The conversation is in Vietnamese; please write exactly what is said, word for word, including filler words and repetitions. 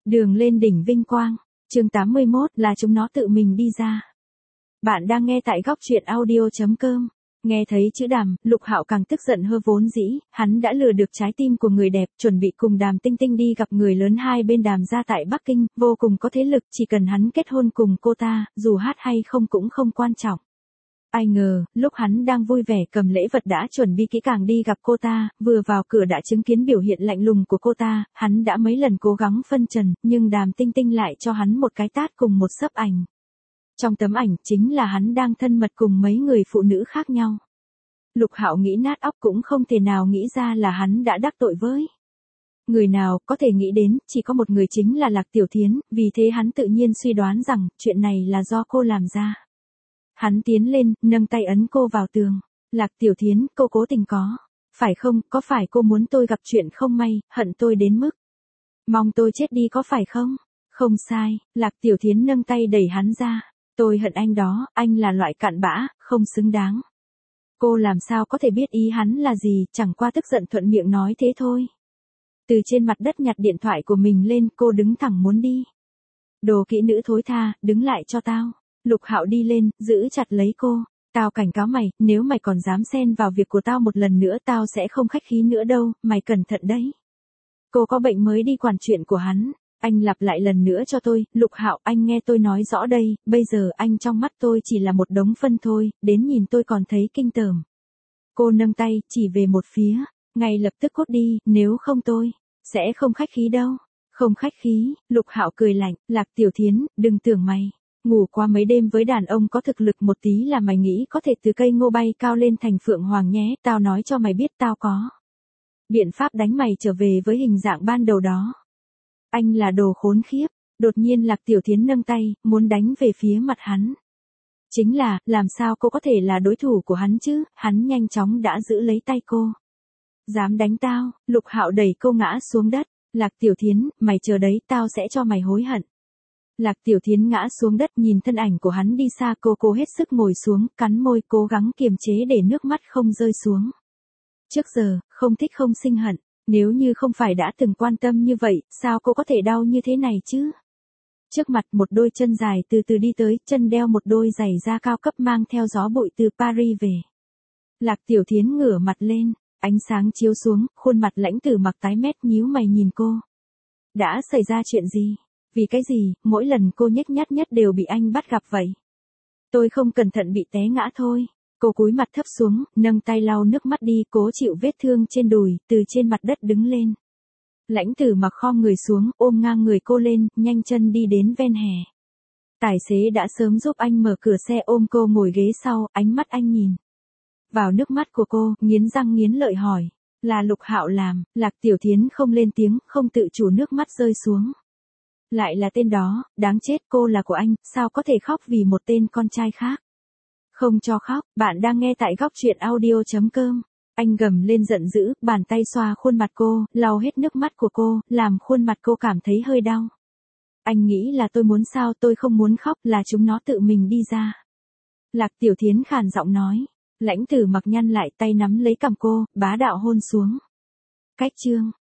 Đường lên đỉnh vinh quang, chương tám mươi mốt là chúng nó tự mình đi ra. Bạn đang nghe tại góc truyện audio chấm com. Nghe thấy chữ Đàm, Lục Hạo càng tức giận hơn vốn dĩ, hắn đã lừa được trái tim của người đẹp, chuẩn bị cùng Đàm Tinh Tinh đi gặp người lớn hai bên Đàm gia tại Bắc Kinh, vô cùng có thế lực, chỉ cần hắn kết hôn cùng cô ta, dù hát hay không cũng không quan trọng. Ai ngờ, lúc hắn đang vui vẻ cầm lễ vật đã chuẩn bị kỹ càng đi gặp cô ta, vừa vào cửa đã chứng kiến biểu hiện lạnh lùng của cô ta, hắn đã mấy lần cố gắng phân trần, nhưng Đàm Tinh Tinh lại cho hắn một cái tát cùng một xấp ảnh. Trong tấm ảnh chính là hắn đang thân mật cùng mấy người phụ nữ khác nhau. Lục Hạo nghĩ nát óc cũng không thể nào nghĩ ra là hắn đã đắc tội với người nào, có thể nghĩ đến, chỉ có một người chính là Lạc Tiểu Thiến, vì thế hắn tự nhiên suy đoán rằng, chuyện này là do cô làm ra. Hắn tiến lên, nâng tay ấn cô vào tường. Lạc Tiểu Thiến, cô cố tình có. Phải không, có phải cô muốn tôi gặp chuyện không may, hận tôi đến mức mong tôi chết đi có phải không? Không sai, Lạc Tiểu Thiến nâng tay đẩy hắn ra. Tôi hận anh đó, anh là loại cặn bã, không xứng đáng. Cô làm sao có thể biết ý hắn là gì, chẳng qua tức giận thuận miệng nói thế thôi. Từ trên mặt đất nhặt điện thoại của mình lên, cô đứng thẳng muốn đi. Đồ kỹ nữ thối tha, đứng lại cho tao. Lục Hạo đi lên, giữ chặt lấy cô. Tao cảnh cáo mày, nếu mày còn dám xen vào việc của tao một lần nữa tao sẽ không khách khí nữa đâu, mày cẩn thận đấy. Cô có bệnh mới đi quản chuyện của hắn. Anh lặp lại lần nữa cho tôi, Lục Hạo, anh nghe tôi nói rõ đây, bây giờ anh trong mắt tôi chỉ là một đống phân thôi, đến nhìn tôi còn thấy kinh tởm. Cô nâng tay, chỉ về một phía, ngay lập tức cút đi, nếu không tôi sẽ không khách khí đâu. Không khách khí, Lục Hạo cười lạnh, Lạc Tiểu Thiến, đừng tưởng mày ngủ qua mấy đêm với đàn ông có thực lực một tí là mày nghĩ có thể từ cây ngô bay cao lên thành phượng hoàng nhé, tao nói cho mày biết tao có biện pháp đánh mày trở về với hình dạng ban đầu đó. Anh là đồ khốn khiếp. Đột nhiên Lạc Tiểu Thiến nâng tay, muốn đánh về phía mặt hắn. Chính là, làm sao cô có thể là đối thủ của hắn chứ, hắn nhanh chóng đã giữ lấy tay cô. Dám đánh tao, Lục Hạo đẩy cô ngã xuống đất. Lạc Tiểu Thiến, mày chờ đấy, tao sẽ cho mày hối hận. Lạc Tiểu Thiến ngã xuống đất nhìn thân ảnh của hắn đi xa, cô cố hết sức ngồi xuống, cắn môi cố gắng kiềm chế để nước mắt không rơi xuống. Trước giờ, không thích không sinh hận. Nếu như không phải đã từng quan tâm như vậy, sao cô có thể đau như thế này chứ? Trước mặt một đôi chân dài từ từ đi tới, chân đeo một đôi giày da cao cấp mang theo gió bụi từ Paris về. Lạc Tiểu Thiến ngửa mặt lên, ánh sáng chiếu xuống, khuôn mặt Lãnh Tử Mặc tái mét nhíu mày nhìn cô. Đã xảy ra chuyện gì? Vì cái gì, mỗi lần cô nhếch nhác nhất đều bị anh bắt gặp vậy? Tôi không cẩn thận bị té ngã thôi. Cô cúi mặt thấp xuống, nâng tay lau nước mắt đi, cố chịu vết thương trên đùi, từ trên mặt đất đứng lên. Lãnh Tử Mặc khom người xuống, ôm ngang người cô lên, nhanh chân đi đến ven hè. Tài xế đã sớm giúp anh mở cửa xe, ôm cô ngồi ghế sau, ánh mắt anh nhìn vào nước mắt của cô, nghiến răng nghiến lợi hỏi. Là Lục Hạo làm. Lạc Tiểu Thiến không lên tiếng, không tự chủ nước mắt rơi xuống. Lại là tên đó, đáng chết, cô là của anh, sao có thể khóc vì một tên con trai khác? Không cho khóc, bạn đang nghe tại góc truyện audio chấm com. Anh gầm lên giận dữ, bàn tay xoa khuôn mặt cô, lau hết nước mắt của cô, làm khuôn mặt cô cảm thấy hơi đau. Anh nghĩ là tôi muốn sao, tôi không muốn khóc, là chúng nó tự mình đi ra. Lạc Tiểu Thiến khàn giọng nói. Lãnh Tử Mặc nhăn lại tay nắm lấy cằm cô, bá đạo hôn xuống. Cách chương